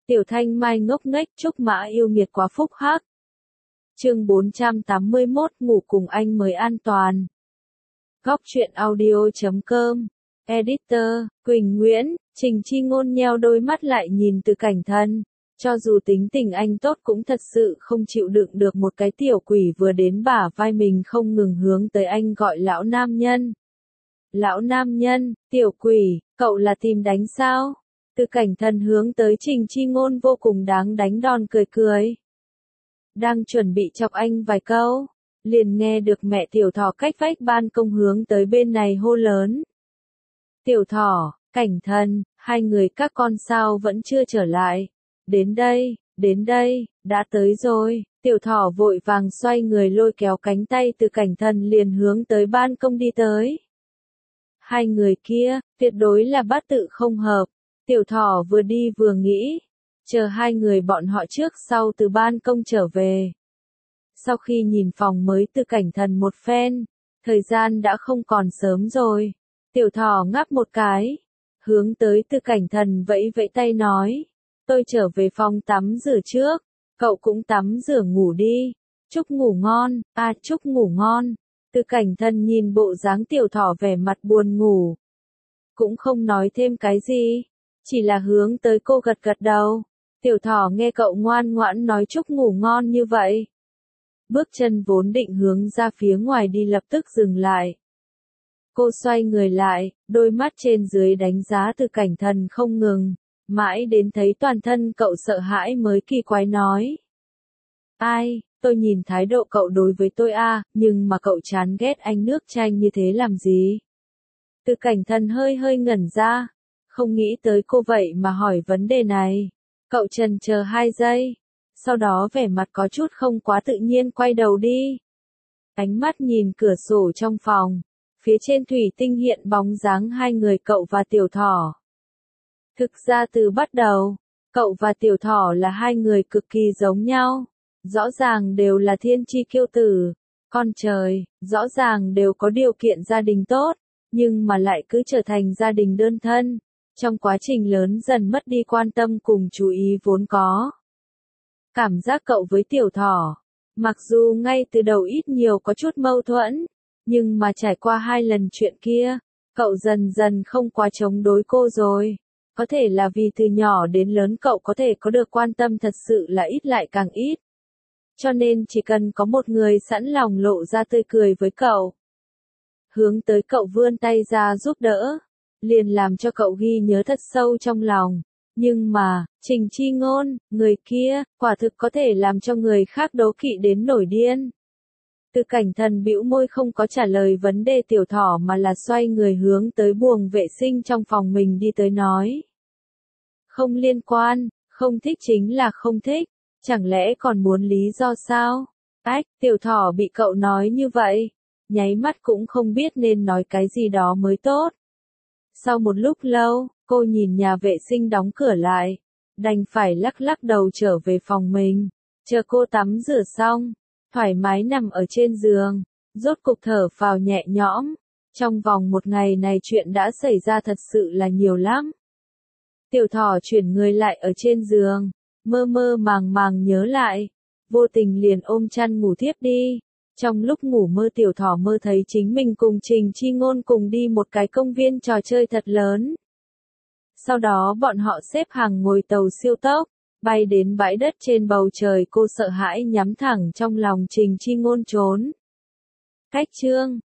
Tiểu Thanh Mai ngốc nghếch, Trúc Mã yêu nghiệt quá phúc hắc. Chương 481, ngủ cùng anh mới an toàn. Góc truyện audio.com. Editor, Quỳnh Nguyễn. Trình Chi Ngôn nheo đôi mắt lại nhìn Từ Cảnh Thần. Cho dù tính tình anh tốt cũng thật sự không chịu đựng được một cái tiểu quỷ vừa đến bả vai mình không ngừng hướng tới anh gọi lão nam nhân. Lão nam nhân, tiểu quỷ, cậu là tìm đánh sao? Từ Cảnh Thần hướng tới Trình Chi Ngôn vô cùng đáng đánh đòn cười cười. Đang chuẩn bị chọc anh vài câu, liền nghe được mẹ Tiểu Thỏ cách vách ban công hướng tới bên này hô lớn. Tiểu Thỏ, Cảnh Thần, hai người các con sao vẫn chưa trở lại? Đến đây, đã tới rồi. Tiểu Thỏ vội vàng xoay người lôi kéo cánh tay Từ Cảnh Thần liền hướng tới ban công đi tới. Hai người kia, tuyệt đối là bát tự không hợp. Tiểu Thỏ vừa đi vừa nghĩ, chờ hai người bọn họ trước sau từ ban công trở về. Sau khi nhìn phòng mới Từ Cảnh Thần một phen, thời gian đã không còn sớm rồi. Tiểu Thỏ ngáp một cái, hướng tới Từ Cảnh Thần vẫy vẫy tay nói, tôi trở về phòng tắm rửa trước, cậu cũng tắm rửa ngủ đi. Chúc ngủ ngon, chúc ngủ ngon. Từ Cảnh Thần nhìn bộ dáng Tiểu Thỏ vẻ mặt buồn ngủ, cũng không nói thêm cái gì, chỉ là hướng tới cô gật gật đầu. Tiểu Thỏ nghe cậu ngoan ngoãn nói chúc ngủ ngon như vậy, bước chân vốn định hướng ra phía ngoài đi lập tức dừng lại. Cô xoay người lại, đôi mắt trên dưới đánh giá Từ Cảnh Thần không ngừng, mãi đến thấy toàn thân cậu sợ hãi mới kỳ quái nói. Tôi nhìn thái độ cậu đối với tôi nhưng mà cậu chán ghét anh nước chanh như thế làm gì? Từ Cảnh Thần hơi ngẩn ra, không nghĩ tới cô vậy mà hỏi vấn đề này. Cậu chần chờ 2 giây, sau đó vẻ mặt có chút không quá tự nhiên quay đầu đi. Ánh mắt nhìn cửa sổ trong phòng, phía trên thủy tinh hiện bóng dáng hai người cậu và Tiểu Thỏ. Thực ra từ bắt đầu, cậu và Tiểu Thỏ là hai người cực kỳ giống nhau. Rõ ràng đều là thiên chi kiêu tử, con trời, rõ ràng đều có điều kiện gia đình tốt, nhưng mà lại cứ trở thành gia đình đơn thân. Trong quá trình lớn dần mất đi quan tâm cùng chú ý vốn có. Cảm giác cậu với Tiểu Thỏ, mặc dù ngay từ đầu ít nhiều có chút mâu thuẫn, nhưng mà trải qua 2 lần chuyện kia, cậu dần dần không quá chống đối cô rồi. Có thể là vì từ nhỏ đến lớn cậu có thể có được quan tâm thật sự là ít lại càng ít. Cho nên chỉ cần có một người sẵn lòng lộ ra tươi cười với cậu, hướng tới cậu vươn tay ra giúp đỡ, liền làm cho cậu ghi nhớ thật sâu trong lòng. Nhưng mà, Trình Chi Ngôn, người kia, quả thực có thể làm cho người khác đố kỵ đến nổi điên. Từ Cảnh Thần bĩu môi không có trả lời vấn đề Tiểu Thỏ mà là xoay người hướng tới buồng vệ sinh trong phòng mình đi tới nói. Không liên quan, không thích chính là không thích, chẳng lẽ còn muốn lý do sao? Tiểu Thỏ bị cậu nói như vậy, nháy mắt cũng không biết nên nói cái gì đó mới tốt. Sau một lúc lâu, cô nhìn nhà vệ sinh đóng cửa lại, đành phải lắc lắc đầu trở về phòng mình, chờ cô tắm rửa xong, thoải mái nằm ở trên giường, rốt cục thở phào nhẹ nhõm. Trong vòng 1 ngày này chuyện đã xảy ra thật sự là nhiều lắm. Tiểu Thỏ chuyển người lại ở trên giường, mơ màng nhớ lại, vô tình liền ôm chăn ngủ thiếp đi. Trong lúc ngủ mơ Tiểu Thỏ mơ thấy chính mình cùng Trình Chi Ngôn cùng đi một cái công viên trò chơi thật lớn. Sau đó bọn họ xếp hàng ngồi tàu siêu tốc, bay đến bãi đất trên bầu trời. Cô sợ hãi nhắm thẳng trong lòng Trình Chi Ngôn trốn. Cách chương